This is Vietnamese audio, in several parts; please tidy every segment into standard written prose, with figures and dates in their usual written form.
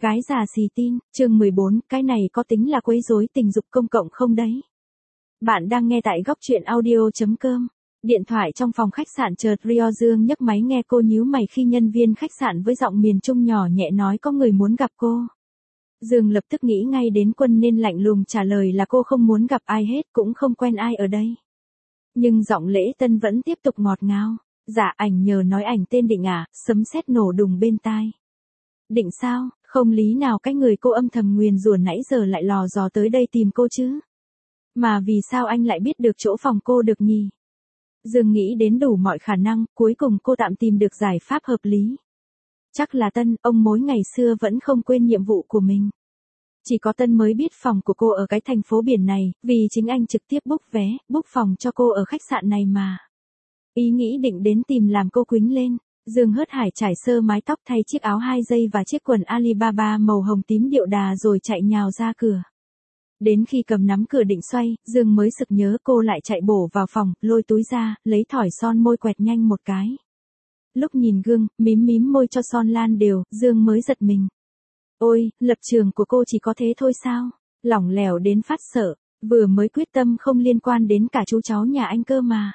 Gái già xì tin, chương 14, cái này có tính là quấy rối tình dục công cộng không đấy? Bạn đang nghe tại góc truyện audio.com. Điện thoại trong phòng khách sạn chợt Rio Dương nhấc máy nghe cô nhíu mày khi nhân viên khách sạn với giọng miền Trung nhỏ nhẹ nói có người muốn gặp cô. Dương lập tức nghĩ ngay đến Quân nên lạnh lùng trả lời là cô không muốn gặp ai hết, cũng không quen ai ở đây. Nhưng giọng Lễ Tân vẫn tiếp tục ngọt ngào. Dạ ảnh nhờ nói ảnh tên Định à, sấm sét nổ đùng bên tai. Định sao, không lý nào cái người cô âm thầm nguyền rủa nãy giờ lại lò dò tới đây tìm cô chứ? Mà vì sao anh lại biết được chỗ phòng cô được nhỉ? Dương nghĩ đến đủ mọi khả năng, cuối cùng cô tạm tìm được giải pháp hợp lý. Chắc là Tân, ông mối ngày xưa vẫn không quên nhiệm vụ của mình. Chỉ có Tân mới biết phòng của cô ở cái thành phố biển này, vì chính anh trực tiếp book vé, book phòng cho cô ở khách sạn này mà. Ý nghĩ định đến tìm làm cô quýnh lên. Dương hớt hải trải sơ mái tóc thay chiếc áo 2 dây và chiếc quần Alibaba màu hồng tím điệu đà rồi chạy nhào ra cửa. Đến khi cầm nắm cửa định xoay, Dương mới sực nhớ cô lại chạy bổ vào phòng, lôi túi ra, lấy thỏi son môi quẹt nhanh một cái. Lúc nhìn gương, mím môi cho son lan đều, Dương mới giật mình. Ôi, lập trường của cô chỉ có thế thôi sao? Lỏng lẻo đến phát sợ, vừa mới quyết tâm không liên quan đến cả chú cháu nhà anh cơ mà.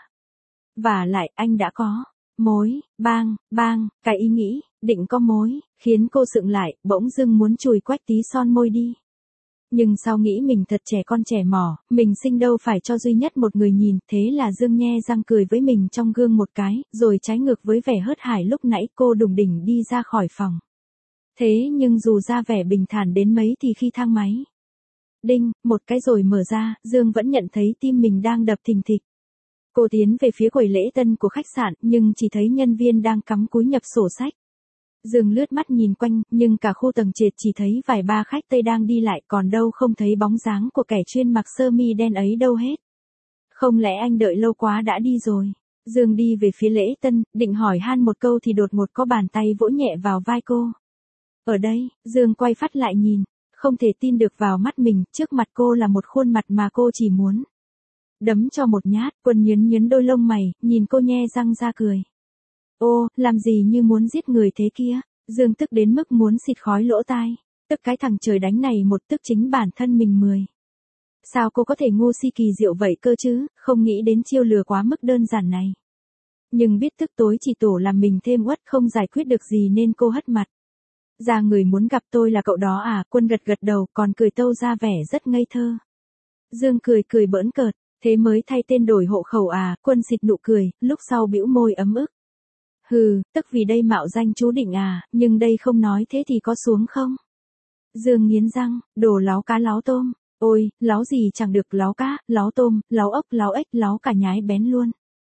Và lại anh đã có mối, bang, cái ý nghĩ, định có mối, khiến cô sượng lại, bỗng dưng muốn chùi quách tí son môi đi. Nhưng sao nghĩ mình thật trẻ con trẻ mỏ, mình sinh đâu phải cho duy nhất một người nhìn, thế là Dương nhe răng cười với mình trong gương một cái, rồi trái ngược với vẻ hớt hải lúc nãy cô đùng đỉnh đi ra khỏi phòng. Thế nhưng dù ra vẻ bình thản đến mấy thì khi thang máy đinh, một cái rồi mở ra, Dương vẫn nhận thấy tim mình đang đập thình thịch. Cô tiến về phía quầy lễ tân của khách sạn, nhưng chỉ thấy nhân viên đang cắm cúi nhập sổ sách. Dương lướt mắt nhìn quanh, nhưng cả khu tầng trệt chỉ thấy vài ba khách Tây đang đi lại, còn đâu không thấy bóng dáng của kẻ chuyên mặc sơ mi đen ấy đâu hết. Không lẽ anh đợi lâu quá đã đi rồi? Dương đi về phía lễ tân, định hỏi han một câu thì đột ngột có bàn tay vỗ nhẹ vào vai cô. Ở đây, Dương quay phát lại nhìn, không thể tin được vào mắt mình, trước mặt cô là một khuôn mặt mà cô chỉ muốn đấm cho một nhát. Quân nhấn đôi lông mày, nhìn cô nhe răng ra cười. Ô, làm gì như muốn giết người thế kia? Dương tức đến mức muốn xịt khói lỗ tai. Tức cái thằng trời đánh này một tức chính bản thân mình 10. Sao cô có thể ngu si kỳ diệu vậy cơ chứ, không nghĩ đến chiêu lừa quá mức đơn giản này. Nhưng biết tức tối chỉ tổ làm mình thêm uất không giải quyết được gì nên cô hất mặt. Ra người muốn gặp tôi là cậu đó à? Quân gật đầu còn cười tâu ra vẻ rất ngây thơ. Dương cười bỡn cợt. Thế mới thay tên đổi hộ khẩu à? Quân xịt nụ cười, lúc sau bĩu môi ấm ức. Hừ, tức vì đây mạo danh chú Định à, nhưng đây không nói thế thì có xuống không? Dương nghiến răng, đồ láo cá láo tôm. Ôi, láo gì chẳng được, láo cá, láo tôm, láo ốc, láo ếch, láo cả nhái bén luôn.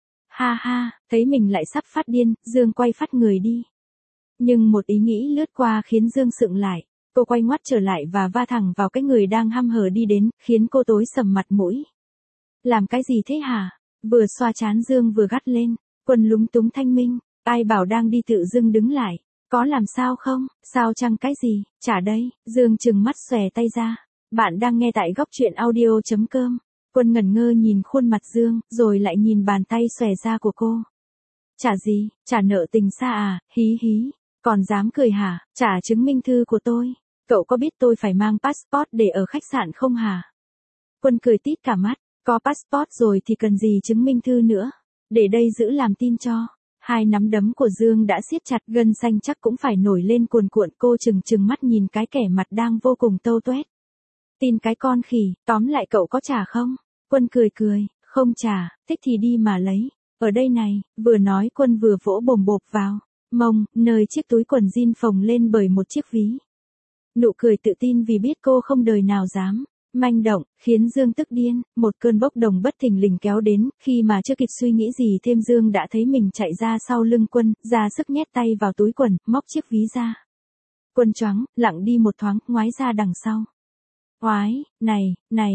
Ha, thấy mình lại sắp phát điên, Dương quay phát người đi. Nhưng một ý nghĩ lướt qua khiến Dương sượng lại. Cô quay ngoắt trở lại và va thẳng vào cái người đang hăm hở đi đến, khiến cô tối sầm mặt mũi. Làm cái gì thế hả? Vừa xoa trán Dương vừa gắt lên. Quân lúng túng thanh minh. Ai bảo đang đi tự dưng đứng lại. Có làm sao không? Sao chăng cái gì? Trả đây. Dương trừng mắt xòe tay ra. Bạn đang nghe tại góc truyện audio.com. Quân ngẩn ngơ nhìn khuôn mặt Dương, rồi lại nhìn bàn tay xòe ra của cô. Trả gì? Trả nợ tình xa à? Hí. Còn dám cười hả? Trả chứng minh thư của tôi. Cậu có biết tôi phải mang passport để ở khách sạn không hả? Quân cười tít cả mắt. Có passport rồi thì cần gì chứng minh thư nữa. Để đây giữ làm tin cho. Hai nắm đấm của Dương đã siết chặt, gân xanh chắc cũng phải nổi lên cuồn cuộn. Cô trừng mắt nhìn cái kẻ mặt đang vô cùng tâu tuét. Tin cái con khỉ, tóm lại cậu có trả không? Quân cười, không trả, thích thì đi mà lấy. Ở đây này, vừa nói Quân vừa vỗ bồm bộp vào mông, nơi chiếc túi quần jean phồng lên bởi một chiếc ví. Nụ cười tự tin vì biết cô không đời nào dám manh động, khiến Dương tức điên. Một cơn bốc đồng bất thình lình kéo đến, khi mà chưa kịp suy nghĩ gì thêm Dương đã thấy mình chạy ra sau lưng Quân, ra sức nhét tay vào túi quần, móc chiếc ví ra. Quân choáng, lặng đi một thoáng, ngoái ra đằng sau. Oái, này,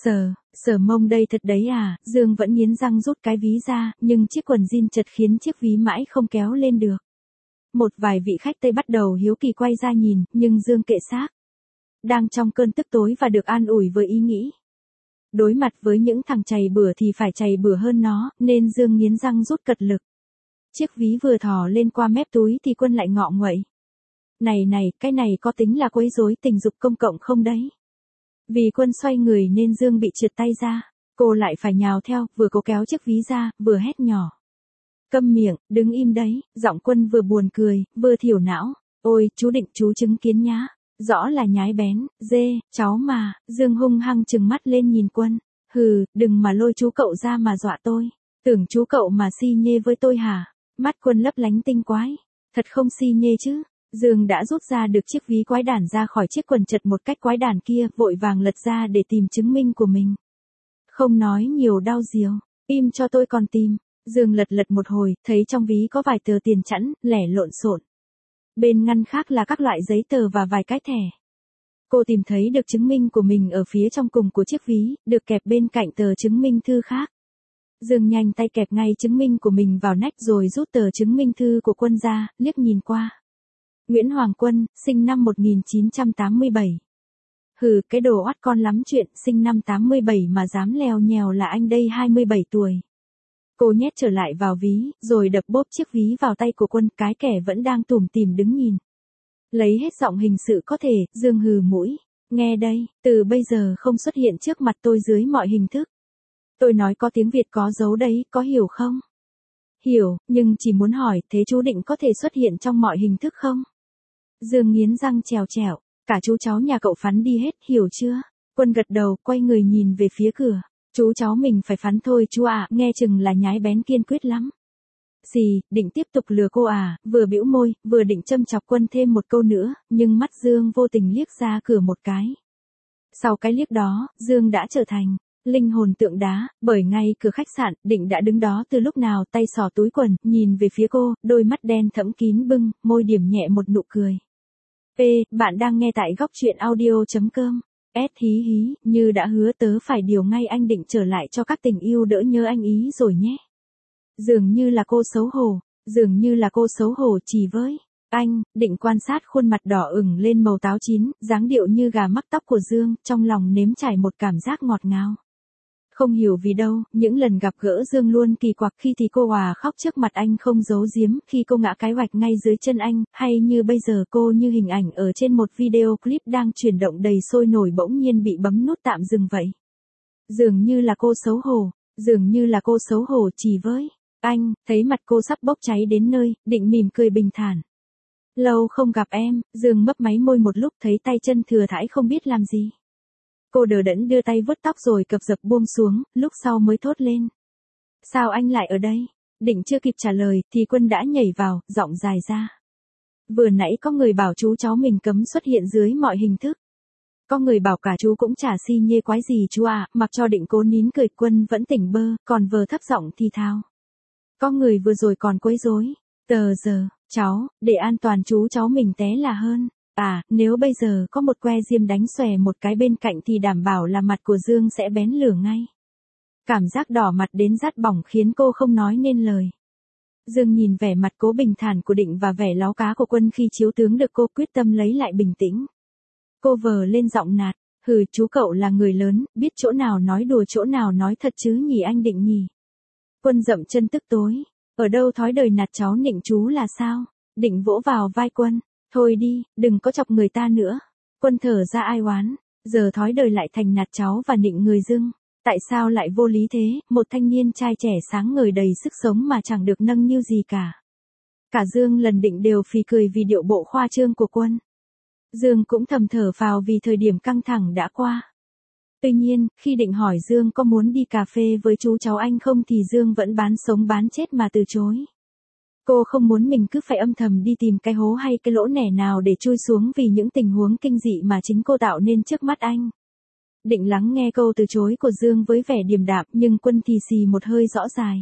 sờ mông đây thật đấy à? Dương vẫn nghiến răng rút cái ví ra, nhưng chiếc quần jean chật khiến chiếc ví mãi không kéo lên được. Một vài vị khách Tây bắt đầu hiếu kỳ quay ra nhìn, nhưng Dương kệ xác. Đang trong cơn tức tối và được an ủi với ý nghĩ. Đối mặt với những thằng chày bừa thì phải chày bừa hơn nó, nên Dương nghiến răng rút cật lực. Chiếc ví vừa thò lên qua mép túi thì Quân lại ngọ nguậy. Này, cái này có tính là quấy rối tình dục công cộng không đấy? Vì Quân xoay người nên Dương bị trượt tay ra. Cô lại phải nhào theo, vừa cố kéo chiếc ví ra, vừa hét nhỏ. Câm miệng, đứng im đấy, giọng Quân vừa buồn cười, vừa thiểu não. Ôi, chú Định chú chứng kiến nhá. Rõ là nhái bén, dê, cháu mà, Dương hung hăng trừng mắt lên nhìn Quân. Hừ, đừng mà lôi chú cậu ra mà dọa tôi. Tưởng chú cậu mà si nhê với tôi hả? Mắt Quân lấp lánh tinh quái. Thật không si nhê chứ. Dương đã rút ra được chiếc ví quái đản ra khỏi chiếc quần chật một cách quái đản kia, vội vàng lật ra để tìm chứng minh của mình. Không nói nhiều đau diều, im cho tôi còn tìm. Dương lật một hồi, thấy trong ví có vài tờ tiền chẵn, lẻ lộn xộn. Bên ngăn khác là các loại giấy tờ và vài cái thẻ. Cô tìm thấy được chứng minh của mình ở phía trong cùng của chiếc ví, được kẹp bên cạnh tờ chứng minh thư khác. Dương nhanh tay kẹp ngay chứng minh của mình vào nách rồi rút tờ chứng minh thư của Quân ra, liếc nhìn qua. Nguyễn Hoàng Quân, sinh năm 1987. Hừ, cái đồ oát con lắm chuyện, sinh năm 87 mà dám leo nhèo là anh đây 27 tuổi. Cô nhét trở lại vào ví, rồi đập bốp chiếc ví vào tay của Quân, cái kẻ vẫn đang tủm tỉm đứng nhìn. Lấy hết giọng hình sự có thể, Dương hừ mũi. Nghe đây, từ bây giờ không xuất hiện trước mặt tôi dưới mọi hình thức. Tôi nói có tiếng Việt có dấu đấy, có hiểu không? Hiểu, nhưng chỉ muốn hỏi, thế chú Định có thể xuất hiện trong mọi hình thức không? Dương nghiến răng trèo trèo, cả chú cháu nhà cậu phắn đi hết, hiểu chưa? Quân gật đầu, quay người nhìn về phía cửa. Chú cháu mình phải phắn thôi chú ạ, nghe chừng là nhái bén kiên quyết lắm. Gì, định tiếp tục lừa cô à? Vừa bĩu môi, vừa định châm chọc Quân thêm một câu nữa, nhưng mắt Dương vô tình liếc ra cửa một cái. Sau cái liếc đó, Dương đã trở thành linh hồn tượng đá, bởi ngay cửa khách sạn, Định đã đứng đó từ lúc nào, tay xỏ túi quần, nhìn về phía cô, đôi mắt đen thẫm kín bưng, môi điểm nhẹ một nụ cười. Bạn đang nghe tại góc truyện audio.com. Hí hí, như đã hứa tớ phải điều ngay anh Định trở lại cho các tình yêu đỡ nhớ anh ý rồi nhé. Dường như là cô xấu hổ chỉ với anh. Định quan sát khuôn mặt đỏ ửng lên màu táo chín, dáng điệu như gà mắc tóc của Dương, trong lòng nếm trải một cảm giác ngọt ngào. Không hiểu vì đâu, những lần gặp gỡ Dương luôn kỳ quặc, khi thì cô òa khóc trước mặt anh không giấu giếm, khi cô ngã cái oạch ngay dưới chân anh, hay như bây giờ cô như hình ảnh ở trên một video clip đang chuyển động đầy sôi nổi bỗng nhiên bị bấm nút tạm dừng vậy. Dường như là cô xấu hổ chỉ với anh. Thấy mặt cô sắp bốc cháy đến nơi, Định mỉm cười bình thản. Lâu không gặp em. Dương mấp máy môi một lúc, thấy tay chân thừa thãi không biết làm gì. Cô đờ đẫn đưa tay vuốt tóc rồi cập dập buông xuống, lúc sau mới thốt lên. Sao anh lại ở đây? Định chưa kịp trả lời, thì Quân đã nhảy vào, giọng dài ra. Vừa nãy có người bảo chú cháu mình cấm xuất hiện dưới mọi hình thức. Có người bảo cả chú cũng chả si nhê quái gì chú à, mặc cho Định cố nín cười. Quân vẫn tỉnh bơ, còn vờ thấp giọng thì thào. Có người vừa rồi còn quấy rối. Giờ, cháu, để an toàn chú cháu mình té là hơn. À, nếu bây giờ có một que diêm đánh xòe một cái bên cạnh thì đảm bảo là mặt của Dương sẽ bén lửa ngay. Cảm giác đỏ mặt đến rát bỏng khiến cô không nói nên lời. Dương nhìn vẻ mặt cố bình thản của Định và vẻ láo cá của Quân khi chiếu tướng được cô quyết tâm lấy lại bình tĩnh. Cô vờ lên giọng nạt, hừ chú cậu là người lớn, biết chỗ nào nói đùa chỗ nào nói thật chứ nhỉ anh Định nhỉ. Quân dậm chân tức tối, ở đâu thói đời nạt cháu nịnh chú là sao? Định vỗ vào vai Quân. Thôi đi, đừng có chọc người ta nữa. Quân thở ra ai oán, giờ thói đời lại thành nạt cháu và nịnh người dưng. Tại sao lại vô lý thế, một thanh niên trai trẻ sáng ngời đầy sức sống mà chẳng được nâng niu gì cả. Cả Dương lần Định đều phì cười vì điệu bộ khoa trương của Quân. Dương cũng thầm thở phào vì thời điểm căng thẳng đã qua. Tuy nhiên, khi Định hỏi Dương có muốn đi cà phê với chú cháu anh không thì Dương vẫn bán sống bán chết mà từ chối. Cô không muốn mình cứ phải âm thầm đi tìm cái hố hay cái lỗ nẻ nào để chui xuống vì những tình huống kinh dị mà chính cô tạo nên trước mắt anh. Định lắng nghe câu từ chối của Dương với vẻ điềm đạm, nhưng Quân thì xì một hơi rõ dài.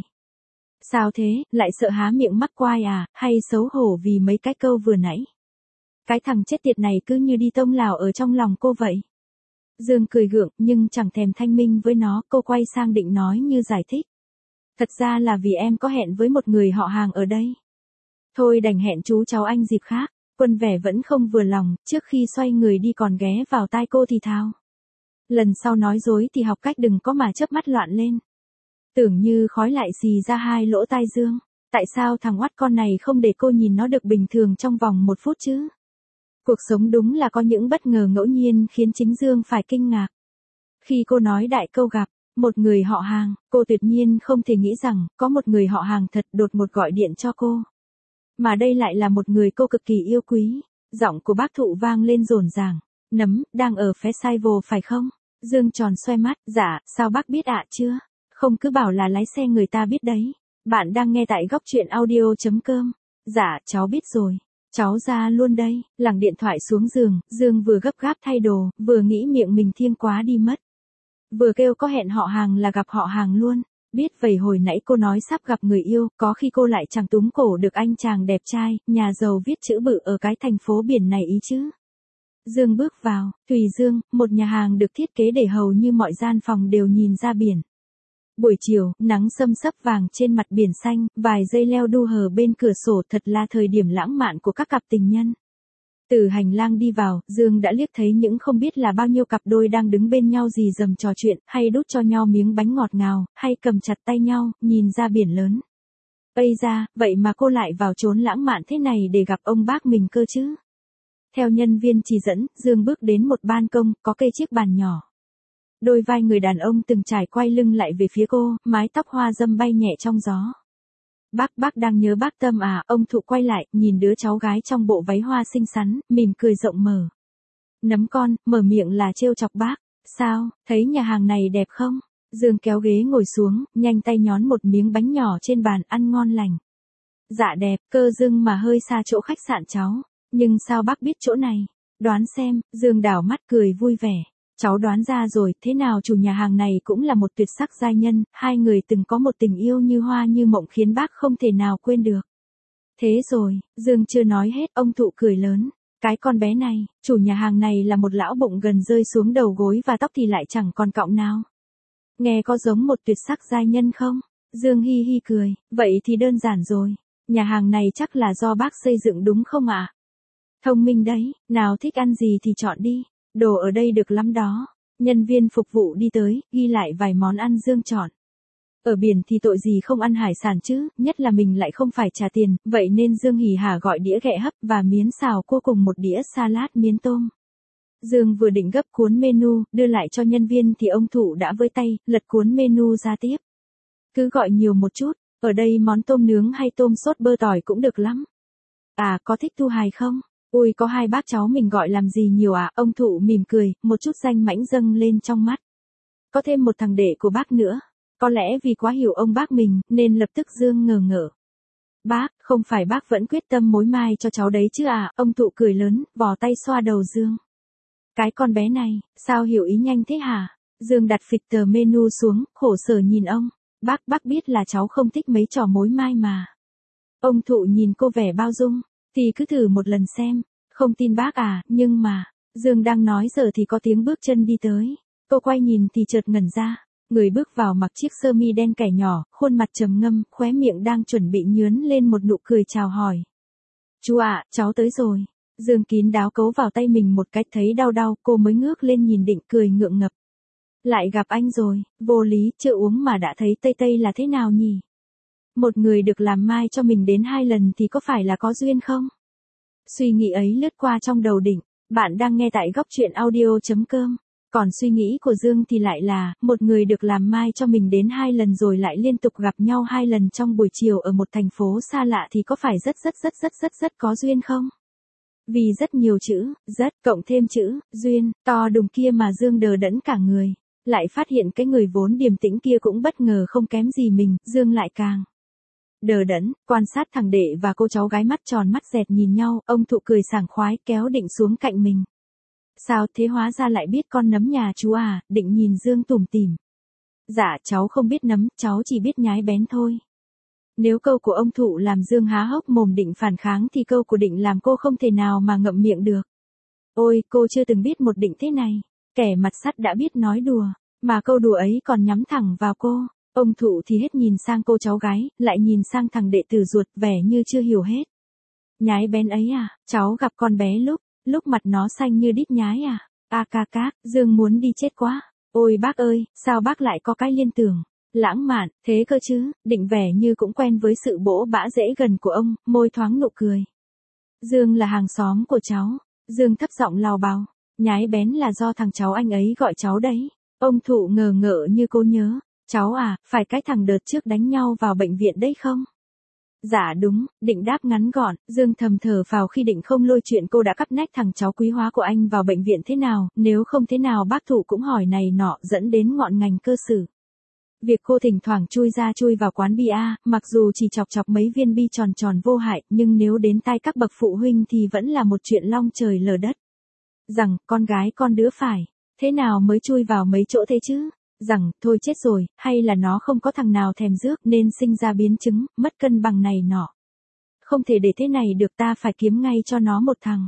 Sao thế, lại sợ há miệng mắc quai à, hay xấu hổ vì mấy cái câu vừa nãy? Cái thằng chết tiệt này cứ như đi tông lào ở trong lòng cô vậy. Dương cười gượng, nhưng chẳng thèm thanh minh với nó, cô quay sang Định nói như giải thích. Thật ra là vì em có hẹn với một người họ hàng ở đây. Thôi đành hẹn chú cháu anh dịp khác. Quân vẻ vẫn không vừa lòng, trước khi xoay người đi còn ghé vào tai cô thì thào. Lần sau nói dối thì học cách đừng có mà chớp mắt loạn lên. Tưởng như khói lại xì ra hai lỗ tai Dương. Tại sao thằng oắt con này không để cô nhìn nó được bình thường trong vòng 1 phút chứ? Cuộc sống đúng là có những bất ngờ ngẫu nhiên khiến chính Dương phải kinh ngạc. Khi cô nói đại câu gặp một người họ hàng, cô tuyệt nhiên không thể nghĩ rằng có một người họ hàng thật đột ngột gọi điện cho cô. Mà đây lại là một người cô cực kỳ yêu quý. Giọng của bác Thụ vang lên rồn ràng. Nấm, đang ở festival phải không? Dương tròn xoay mắt, dạ, sao bác biết ạ chưa? Không cứ bảo là lái xe người ta biết đấy. Bạn đang nghe tại góc truyện audio.com. Dạ, cháu biết rồi. Cháu ra luôn đây. Lẳng điện thoại xuống giường, Dương vừa gấp gáp thay đồ, vừa nghĩ miệng mình thiêng quá đi mất. Vừa kêu có hẹn họ hàng là gặp họ hàng luôn. Biết vậy hồi nãy cô nói sắp gặp người yêu, có khi cô lại chẳng túm cổ được anh chàng đẹp trai, nhà giàu viết chữ bự ở cái thành phố biển này ý chứ. Dương bước vào, Thùy Dương, một nhà hàng được thiết kế để hầu như mọi gian phòng đều nhìn ra biển. Buổi chiều, nắng xâm xấp vàng trên mặt biển xanh, vài dây leo đu hờ bên cửa sổ thật là thời điểm lãng mạn của các cặp tình nhân. Từ hành lang đi vào, Dương đã liếc thấy những không biết là bao nhiêu cặp đôi đang đứng bên nhau rì rầm trò chuyện, hay đút cho nhau miếng bánh ngọt ngào, hay cầm chặt tay nhau, nhìn ra biển lớn. Ây da, vậy mà cô lại vào chốn lãng mạn thế này để gặp ông bác mình cơ chứ. Theo nhân viên chỉ dẫn, Dương bước đến một ban công, có kê chiếc bàn nhỏ. Đôi vai người đàn ông từng trải quay lưng lại về phía cô, mái tóc hoa râm bay nhẹ trong gió. Bác đang nhớ bác Tâm à? Ông Thụ quay lại, nhìn đứa cháu gái trong bộ váy hoa xinh xắn, mỉm cười rộng mở. Nấm con, mở miệng là trêu chọc bác. Sao, thấy nhà hàng này đẹp không? Dương kéo ghế ngồi xuống, nhanh tay nhón một miếng bánh nhỏ trên bàn ăn ngon lành. Dạ đẹp, cơ dưng mà hơi xa chỗ khách sạn cháu. Nhưng sao bác biết chỗ này? Đoán xem, Dương đảo mắt cười vui vẻ. Cháu đoán ra rồi, thế nào chủ nhà hàng này cũng là một tuyệt sắc giai nhân, hai người từng có một tình yêu như hoa như mộng khiến bác không thể nào quên được. Thế rồi, Dương chưa nói hết, ông Thụ cười lớn. Cái con bé này, chủ nhà hàng này là một lão bụng gần rơi xuống đầu gối và tóc thì lại chẳng còn cọng nào. Nghe có giống một tuyệt sắc giai nhân không? Dương hi hi cười, vậy thì đơn giản rồi. Nhà hàng này chắc là do bác xây dựng đúng không ạ? Thông minh đấy, nào thích ăn gì thì chọn đi. Đồ ở đây được lắm đó. Nhân viên phục vụ đi tới, ghi lại vài món ăn Dương chọn. Ở biển thì tội gì không ăn hải sản chứ, nhất là mình lại không phải trả tiền, vậy nên Dương hỉ hả gọi đĩa ghẹ hấp và miến xào cua cùng một đĩa salad miến tôm. Dương vừa định gấp cuốn menu, đưa lại cho nhân viên thì ông Thụ đã với tay, lật cuốn menu ra tiếp. Cứ gọi nhiều một chút, ở đây món tôm nướng hay tôm sốt bơ tỏi cũng được lắm. À, có thích thu hài không? Ui, có hai bác cháu mình gọi làm gì nhiều à? Ông Thụ mỉm cười, một chút danh mãnh dâng lên trong mắt. Có thêm một thằng đệ của bác nữa. Có lẽ vì quá hiểu ông bác mình, nên lập tức Dương ngờ ngợ. Bác, không phải bác vẫn quyết tâm mối mai cho cháu đấy chứ à? Ông Thụ cười lớn, vò tay xoa đầu Dương. Cái con bé này, sao hiểu ý nhanh thế hả? Dương đặt phịch tờ menu xuống, khổ sở nhìn ông. Bác biết là cháu không thích mấy trò mối mai mà. Ông Thụ nhìn cô vẻ bao dung. Thì cứ thử một lần xem. Không tin bác à, nhưng mà. Dương đang nói giờ thì có tiếng bước chân đi tới. Cô quay nhìn thì chợt ngẩn ra. Người bước vào mặc chiếc sơ mi đen cải nhỏ, khuôn mặt trầm ngâm, khóe miệng đang chuẩn bị nhướn lên một nụ cười chào hỏi. Chú ạ, cháu tới rồi. Dương kín đáo cấu vào tay mình một cách thấy đau đau, cô mới ngước lên nhìn định cười ngượng ngập. Lại gặp anh rồi, vô lý, chưa uống mà đã thấy tây tây là thế nào nhỉ? Một người được làm mai cho mình đến 2 lần thì có phải là có duyên không? Suy nghĩ ấy lướt qua trong đầu Định. Bạn đang nghe tại góc truyện audio.com. Còn suy nghĩ của Dương thì lại là, một người được làm mai cho mình đến 2 lần rồi lại liên tục gặp nhau 2 lần trong buổi chiều ở một thành phố xa lạ thì có phải rất có duyên không? Vì rất nhiều chữ, rất, cộng thêm chữ, duyên, to đùng kia mà Dương đờ đẫn cả người. Lại phát hiện cái người vốn điềm tĩnh kia cũng bất ngờ không kém gì mình, Dương lại càng đờ đẫn, quan sát thằng đệ và cô cháu gái mắt tròn mắt dẹt nhìn nhau, ông Thụ cười sảng khoái kéo Định xuống cạnh mình. Sao thế, hóa ra lại biết con nấm nhà chú à? Định nhìn Dương tủm tỉm. Dạ cháu không biết nấm, cháu chỉ biết nhái bén thôi. Nếu câu của ông Thụ làm Dương há hốc mồm định phản kháng thì câu của Định làm cô không thể nào mà ngậm miệng được. Ôi, cô chưa từng biết một Định thế này. Kẻ mặt sắt đã biết nói đùa, mà câu đùa ấy còn nhắm thẳng vào cô. Ông Thụ thì hết nhìn sang cô cháu gái, lại nhìn sang thằng đệ tử ruột, vẻ như chưa hiểu hết. Nhái bén ấy à? Cháu gặp con bé lúc mặt nó xanh như đít nhái à? A ca các, Dương muốn đi chết quá. Ôi bác ơi, sao bác lại có cái liên tưởng lãng mạn thế cơ chứ? Định vẻ như cũng quen với sự bỗ bã dễ gần của ông, môi thoáng nụ cười. Dương là hàng xóm của cháu. Dương thấp giọng lào bào. Nhái bén là do thằng cháu anh ấy gọi cháu đấy. Ông Thụ ngờ ngợ như cô nhớ. Cháu à, phải cái thằng đợt trước đánh nhau vào bệnh viện đấy không? Dạ đúng, Định đáp ngắn gọn. Dương thầm thở phào khi Định không lôi chuyện cô đã cắp nách thằng cháu quý hóa của anh vào bệnh viện thế nào, nếu không thế nào bác Thụ cũng hỏi này nọ dẫn đến ngọn ngành cơ sử. Việc cô thỉnh thoảng chui ra chui vào quán bia, mặc dù chỉ chọc chọc mấy viên bi tròn tròn vô hại, nhưng nếu đến tai các bậc phụ huynh thì vẫn là một chuyện long trời lở đất. Rằng, con gái con đứa phải, thế nào mới chui vào mấy chỗ thế chứ? Rằng, thôi chết rồi, hay là nó không có thằng nào thèm rước nên sinh ra biến chứng, mất cân bằng này nọ. Không thể để thế này được, ta phải kiếm ngay cho nó một thằng.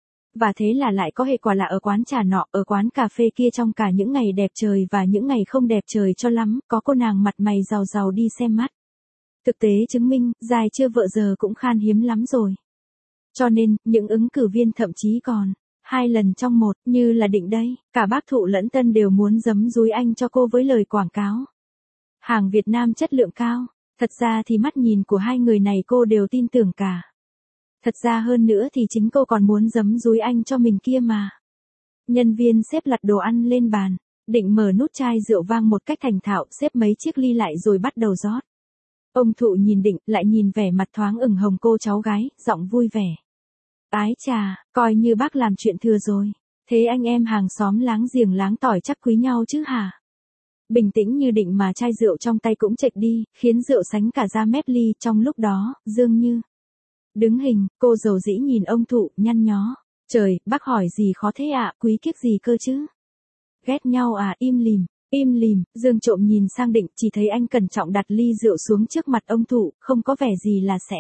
Và thế là lại có hệ quả là ở quán trà nọ, ở quán cà phê kia trong cả những ngày đẹp trời và những ngày không đẹp trời cho lắm, có cô nàng mặt mày giàu giàu đi xem mắt. Thực tế chứng minh, dài chưa vợ giờ cũng khan hiếm lắm rồi. Cho nên, những ứng cử viên thậm chí còn 2 lần trong một, như là Định đây, cả bác Thụ lẫn Tân đều muốn giấm dúi anh cho cô với lời quảng cáo. Hàng Việt Nam chất lượng cao, thật ra thì mắt nhìn của hai người này cô đều tin tưởng cả. Thật ra hơn nữa thì chính cô còn muốn giấm dúi anh cho mình kia mà. Nhân viên xếp lặt đồ ăn lên bàn, Định mở nút chai rượu vang một cách thành thạo, xếp mấy chiếc ly lại rồi bắt đầu rót. Ông Thụ nhìn Định, lại nhìn vẻ mặt thoáng ửng hồng cô cháu gái, giọng vui vẻ. Ái chà, coi như bác làm chuyện thừa rồi. Thế anh em hàng xóm láng giềng láng tỏi chắc quý nhau chứ hả? Bình tĩnh như Định mà chai rượu trong tay cũng chệch đi, khiến rượu sánh cả ra mép ly. Trong lúc đó, Dương Như đứng hình, cô dầu dĩ nhìn ông Thụ, nhăn nhó. Trời, bác hỏi gì khó thế ạ, quý kiếp gì cơ chứ? Ghét nhau à, im lìm, Dương trộm nhìn sang Định, chỉ thấy anh cẩn trọng đặt ly rượu xuống trước mặt ông Thụ, không có vẻ gì là sẽ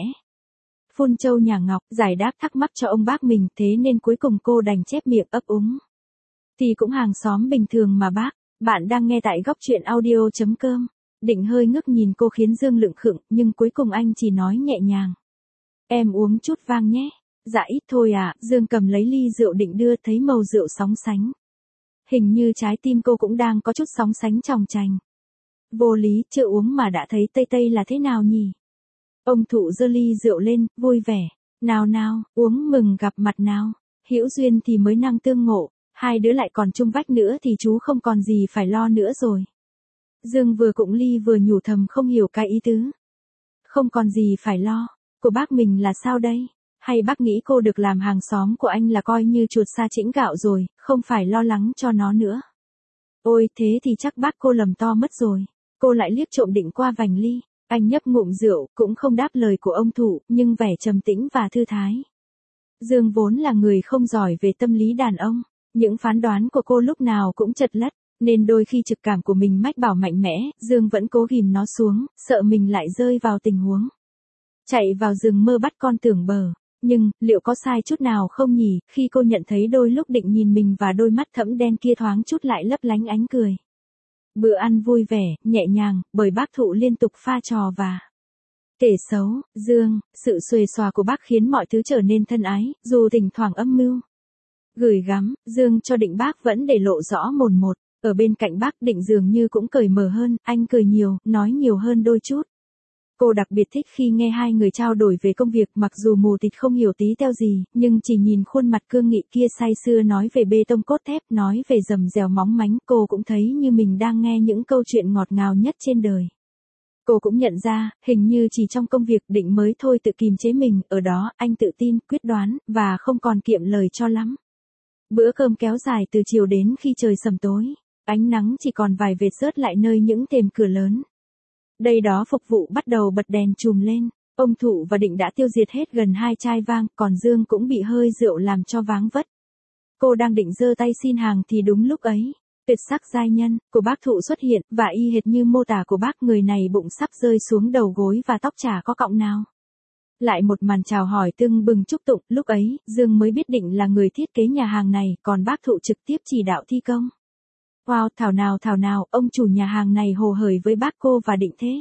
phun châu nhà ngọc, giải đáp thắc mắc cho ông bác mình, thế nên cuối cùng cô đành chép miệng ấp úng. Thì cũng hàng xóm bình thường mà bác, bạn đang nghe tại góc truyện audio.com. Định hơi ngước nhìn cô khiến Dương lựng khựng, nhưng cuối cùng anh chỉ nói nhẹ nhàng. Em uống chút vang nhé. Dạ ít thôi à, Dương cầm lấy ly rượu định đưa, thấy màu rượu sóng sánh. Hình như trái tim cô cũng đang có chút sóng sánh chòng chành. Vô lý, chưa uống mà đã thấy tây tây là thế nào nhỉ? Ông Thụ giơ ly rượu lên, vui vẻ. Nào nào, uống mừng gặp mặt nào. Hữu duyên thì mới năng tương ngộ, hai đứa lại còn chung vách nữa thì chú không còn gì phải lo nữa rồi. Dương vừa cụng ly vừa nhủ thầm không hiểu cái ý tứ. Không còn gì phải lo, của bác mình là sao đây? Hay bác nghĩ cô được làm hàng xóm của anh là coi như chuột sa chĩnh gạo rồi, không phải lo lắng cho nó nữa. Ôi thế thì chắc bác cô lầm to mất rồi. Cô lại liếc trộm Định qua vành ly. Anh nhấp ngụm rượu, cũng không đáp lời của ông Thụ, nhưng vẻ trầm tĩnh và thư thái. Dương vốn là người không giỏi về tâm lý đàn ông. Những phán đoán của cô lúc nào cũng chật lất, nên đôi khi trực cảm của mình mách bảo mạnh mẽ, Dương vẫn cố ghìm nó xuống, sợ mình lại rơi vào tình huống chạy vào rừng mơ bắt con tưởng bờ. Nhưng, liệu có sai chút nào không nhỉ, khi cô nhận thấy đôi lúc Định nhìn mình và đôi mắt thẫm đen kia thoáng chút lại lấp lánh ánh cười. Bữa ăn vui vẻ, nhẹ nhàng, bởi bác Thụ liên tục pha trò và kể xấu, Dương, sự xuề xòa của bác khiến mọi thứ trở nên thân ái, dù thỉnh thoảng âm mưu gửi gắm, Dương cho Định bác vẫn để lộ rõ mồn một. Ở bên cạnh bác Định dường như cũng cởi mở hơn, anh cười nhiều, nói nhiều hơn đôi chút. Cô đặc biệt thích khi nghe hai người trao đổi về công việc, mặc dù mù tịt không hiểu tí teo gì, nhưng chỉ nhìn khuôn mặt cương nghị kia say sưa nói về bê tông cốt thép, nói về rầm rèo móng mánh, cô cũng thấy như mình đang nghe những câu chuyện ngọt ngào nhất trên đời. Cô cũng nhận ra, hình như chỉ trong công việc Định mới thôi tự kìm chế mình, ở đó, anh tự tin, quyết đoán, và không còn kiệm lời cho lắm. Bữa cơm kéo dài từ chiều đến khi trời sầm tối, ánh nắng chỉ còn vài vệt rớt lại nơi những thềm cửa lớn. Đây đó phục vụ bắt đầu bật đèn chùm lên, ông Thụ và Định đã tiêu diệt hết gần 2 chai vang, còn Dương cũng bị hơi rượu làm cho váng vất. Cô đang định giơ tay xin hàng thì đúng lúc ấy, tuyệt sắc giai nhân của bác Thụ xuất hiện, và y hệt như mô tả của bác, người này bụng sắp rơi xuống đầu gối và tóc chả có cọng nào. Lại một màn chào hỏi tưng bừng chúc tụng, lúc ấy, Dương mới biết Định là người thiết kế nhà hàng này, còn bác Thụ trực tiếp chỉ đạo thi công. Wow, thảo nào, ông chủ nhà hàng này hồ hởi với bác cô và Định thế.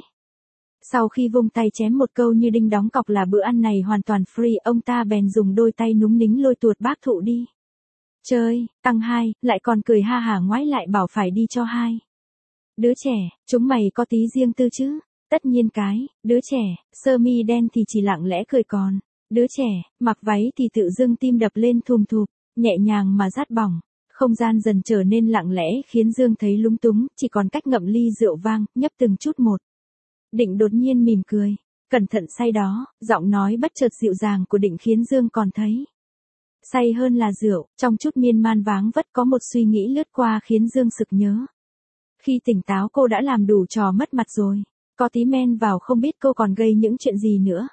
Sau khi vung tay chém một câu như đinh đóng cọc là bữa ăn này hoàn toàn free, ông ta bèn dùng đôi tay núng nính lôi tuột bác Thụ đi. Chơi, tăng 2, lại còn cười ha hả ngoái lại bảo phải đi cho 2. Đứa trẻ, chúng mày có tí riêng tư chứ? Tất nhiên cái, đứa trẻ, sơ mi đen thì chỉ lặng lẽ cười, còn đứa trẻ, mặc váy thì tự dưng tim đập lên thùm thụp. nhẹ nhàng mà rát bỏng. Không gian dần trở nên lặng lẽ khiến Dương thấy lúng túng, chỉ còn cách ngậm ly rượu vang, nhấp từng chút một. Định đột nhiên mỉm cười. Cẩn thận say đó, giọng nói bất chợt dịu dàng của Định khiến Dương còn thấy say hơn là rượu, trong chút miên man váng vất có một suy nghĩ lướt qua khiến Dương sực nhớ. Khi tỉnh táo cô đã làm đủ trò mất mặt rồi, có tí men vào không biết cô còn gây những chuyện gì nữa.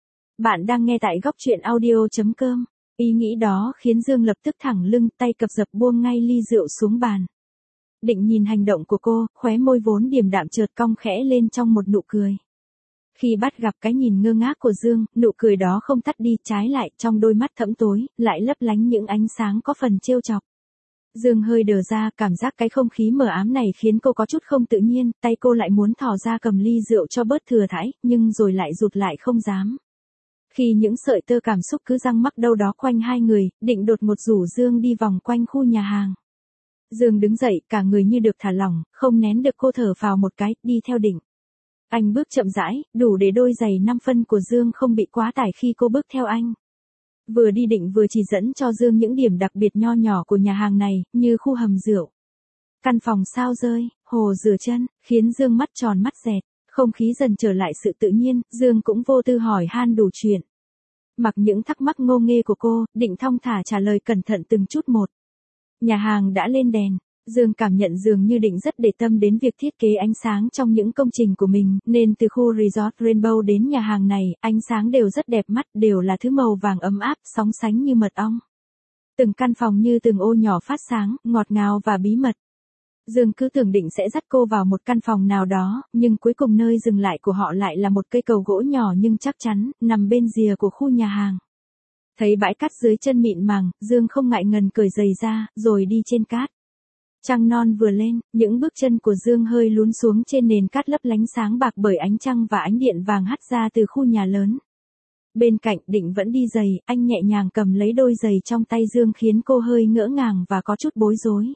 Bạn đang nghe tại góc truyện audio.com. Ý nghĩ đó khiến Dương lập tức thẳng lưng, tay cập dập buông ngay ly rượu xuống bàn. Định nhìn hành động của cô, khóe môi vốn điềm đạm chợt cong khẽ lên trong một nụ cười. Khi bắt gặp cái nhìn ngơ ngác của Dương, nụ cười đó không tắt đi, trái lại trong đôi mắt thẫm tối, lại lấp lánh những ánh sáng có phần trêu chọc. Dương hơi đờ ra, cảm giác cái không khí mờ ám này khiến cô có chút không tự nhiên, tay cô lại muốn thò ra cầm ly rượu cho bớt thừa thãi, nhưng rồi lại rụt lại không dám. Khi những sợi tơ cảm xúc cứ giăng mắc đâu đó quanh hai người, Định đột ngột rủ Dương đi vòng quanh khu nhà hàng. Dương đứng dậy, cả người như được thả lỏng, không nén được cô thở phào một cái, đi theo Định. Anh bước chậm rãi, đủ để đôi giày 5 phân của Dương không bị quá tải khi cô bước theo anh. Vừa đi Định vừa chỉ dẫn cho Dương những điểm đặc biệt nho nhỏ của nhà hàng này, như khu hầm rượu, căn phòng sao rơi, hồ rửa chân, khiến Dương mắt tròn mắt dẹt. Không khí dần trở lại sự tự nhiên, Dương cũng vô tư hỏi han đủ chuyện. Mặc những thắc mắc ngô nghê của cô, Định thong thả trả lời cẩn thận từng chút một. Nhà hàng đã lên đèn. Dương cảm nhận dường như Định rất để tâm đến việc thiết kế ánh sáng trong những công trình của mình, nên từ khu resort Rainbow đến nhà hàng này, ánh sáng đều rất đẹp mắt, đều là thứ màu vàng ấm áp, sóng sánh như mật ong. Từng căn phòng như từng ô nhỏ phát sáng, ngọt ngào và bí mật. Dương cứ tưởng Định sẽ dắt cô vào một căn phòng nào đó, nhưng cuối cùng nơi dừng lại của họ lại là một cây cầu gỗ nhỏ nhưng chắc chắn, nằm bên rìa của khu nhà hàng. Thấy bãi cát dưới chân mịn màng, Dương không ngại ngần cởi giày ra, rồi đi trên cát. Trăng non vừa lên, những bước chân của Dương hơi lún xuống trên nền cát lấp lánh sáng bạc bởi ánh trăng và ánh điện vàng hắt ra từ khu nhà lớn. Bên cạnh Định vẫn đi giày, anh nhẹ nhàng cầm lấy đôi giày trong tay Dương khiến cô hơi ngỡ ngàng và có chút bối rối.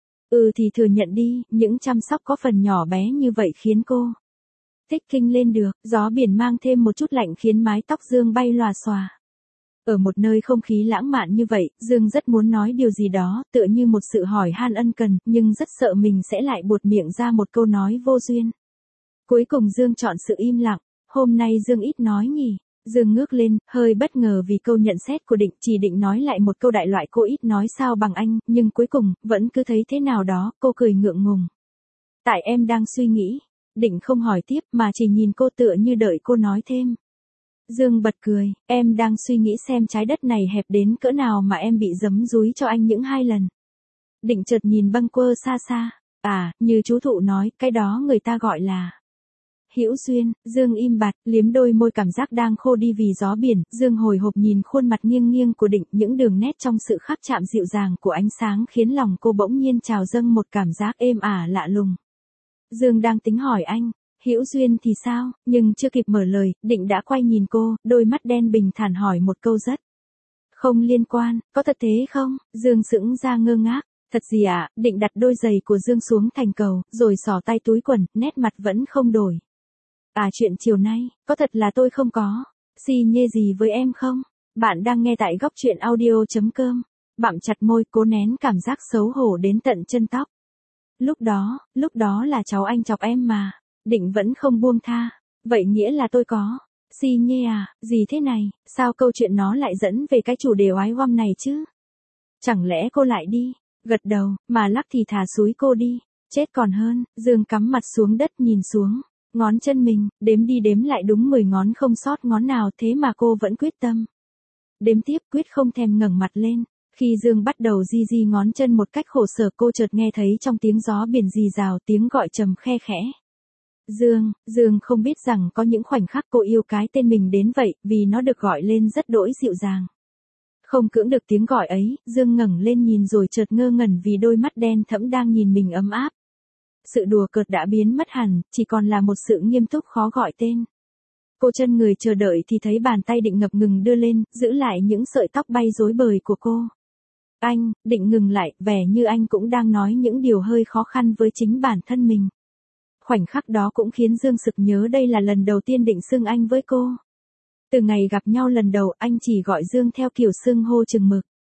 Thì thừa nhận đi, những chăm sóc có phần nhỏ bé như vậy khiến cô thích kinh lên được, gió biển mang thêm một chút lạnh khiến mái tóc Dương bay lòa xòa. Ở một nơi không khí lãng mạn như vậy, Dương rất muốn nói điều gì đó, tựa như một sự hỏi han ân cần, nhưng rất sợ mình sẽ lại buột miệng ra một câu nói vô duyên. Cuối cùng Dương chọn sự im lặng, hôm nay Dương ít nói nhỉ. Dương ngước lên, hơi bất ngờ vì câu nhận xét của Định, chỉ định nói lại một câu đại loại cô ít nói sao bằng anh, nhưng cuối cùng, vẫn cứ thấy thế nào đó, cô cười ngượng ngùng. Tại em đang suy nghĩ. Định không hỏi tiếp mà chỉ nhìn cô tựa như đợi cô nói thêm. Dương bật cười, em đang suy nghĩ xem trái đất này hẹp đến cỡ nào mà em bị giấm dúi cho anh những 2 lần. Định chợt nhìn bâng quơ xa xa, như chú Thụ nói, cái đó người ta gọi là hữu duyên. Dương im bặt, liếm đôi môi cảm giác đang khô đi vì gió biển, Dương hồi hộp nhìn khuôn mặt nghiêng nghiêng của Định, những đường nét trong sự khắc chạm dịu dàng của ánh sáng khiến lòng cô bỗng nhiên trào dâng một cảm giác êm ả lạ lùng. Dương đang tính hỏi anh, hữu duyên thì sao, nhưng chưa kịp mở lời, Định đã quay nhìn cô, đôi mắt đen bình thản hỏi một câu rất không liên quan, có thật thế không? Dương sững ra ngơ ngác. Thật gì ạ? Định đặt đôi giày của Dương xuống thành cầu, rồi xỏ tay túi quần, nét mặt vẫn không đổi. Chuyện chiều nay, có thật là tôi không có xi nhê gì với em không? Bạn đang nghe tại góc truyện audio.com. Bặm chặt môi, cố nén cảm giác xấu hổ đến tận chân tóc. Lúc đó là cháu anh chọc em mà. Định vẫn không buông tha. Vậy nghĩa là tôi có xi nhê à? Gì thế này? Sao câu chuyện nó lại dẫn về cái chủ đề oái oăm này chứ? Chẳng lẽ cô lại đi? Gật đầu, mà lắc thì thả xúi cô đi. Chết còn hơn. Dương cắm mặt xuống đất nhìn xuống ngón chân mình, đếm đi đếm lại đúng 10 ngón không sót ngón nào, thế mà cô vẫn quyết tâm. Đếm tiếp, quyết không thèm ngẩng mặt lên. Khi Dương bắt đầu di di ngón chân một cách khổ sở, cô chợt nghe thấy trong tiếng gió biển rì rào tiếng gọi trầm khe khẽ. Dương không biết rằng có những khoảnh khắc cô yêu cái tên mình đến vậy, vì nó được gọi lên rất đỗi dịu dàng. Không cưỡng được tiếng gọi ấy, Dương ngẩng lên nhìn rồi chợt ngơ ngẩn vì đôi mắt đen thẫm đang nhìn mình ấm áp. Sự đùa cợt đã biến mất hẳn, chỉ còn là một sự nghiêm túc khó gọi tên. Cô chân người chờ đợi thì thấy bàn tay Định ngập ngừng đưa lên, giữ lại những sợi tóc bay rối bời của cô. Anh, Định ngừng lại, vẻ như anh cũng đang nói những điều hơi khó khăn với chính bản thân mình. Khoảnh khắc đó cũng khiến Dương sực nhớ đây là lần đầu tiên Định xưng anh với cô. Từ ngày gặp nhau lần đầu, anh chỉ gọi Dương theo kiểu xưng hô chừng mực.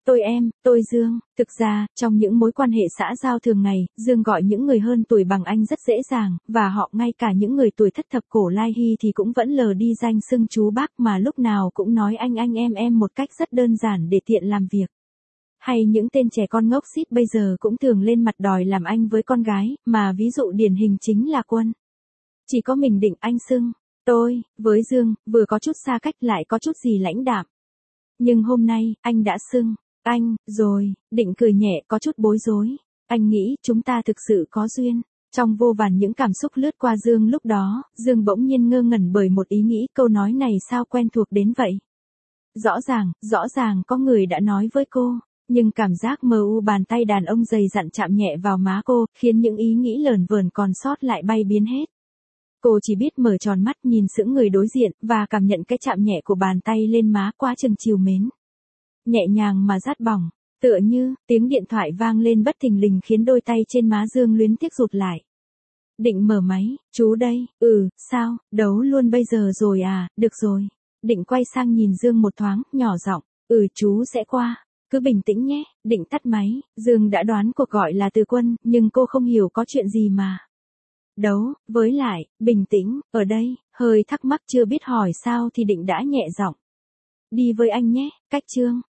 Tôi Dương. Thực ra, trong những mối quan hệ xã giao thường ngày, Dương gọi những người hơn tuổi bằng anh rất dễ dàng, và họ ngay cả những người tuổi thất thập cổ lai hy thì cũng vẫn lờ đi danh xưng chú bác mà lúc nào cũng nói anh em một cách rất đơn giản để tiện làm việc. Hay những tên trẻ con ngốc xít bây giờ cũng thường lên mặt đòi làm anh với con gái, mà ví dụ điển hình chính là Quân. Chỉ có mình Định anh xưng tôi với Dương, vừa có chút xa cách lại có chút gì lãnh đạm. Nhưng hôm nay, anh đã xưng anh rồi. Định cười nhẹ có chút bối rối. Anh nghĩ chúng ta thực sự có duyên. Trong vô vàn những cảm xúc lướt qua Dương lúc đó, Dương bỗng nhiên ngơ ngẩn bởi một ý nghĩ câu nói này sao quen thuộc đến vậy. Rõ ràng có người đã nói với cô, nhưng cảm giác mờ u bàn tay đàn ông dày dặn chạm nhẹ vào má cô, khiến những ý nghĩ lởn vởn còn sót lại bay biến hết. Cô chỉ biết mở tròn mắt nhìn sững người đối diện, và cảm nhận cái chạm nhẹ của bàn tay lên má quá chừng chiều mến. Nhẹ nhàng mà rát bỏng, tựa như, tiếng điện thoại vang lên bất thình lình khiến đôi tay trên má Dương luyến tiếc rụt lại. Định mở máy, chú đây, sao, đấu luôn bây giờ rồi à, được rồi. Định quay sang nhìn Dương một thoáng, nhỏ giọng, chú sẽ qua. Cứ bình tĩnh nhé. Định tắt máy, Dương đã đoán cuộc gọi là từ Quân, nhưng cô không hiểu có chuyện gì mà. Đấu, với lại, bình tĩnh, ở đây, hơi thắc mắc chưa biết hỏi sao thì Định đã nhẹ giọng. Đi với anh nhé, cách Trương.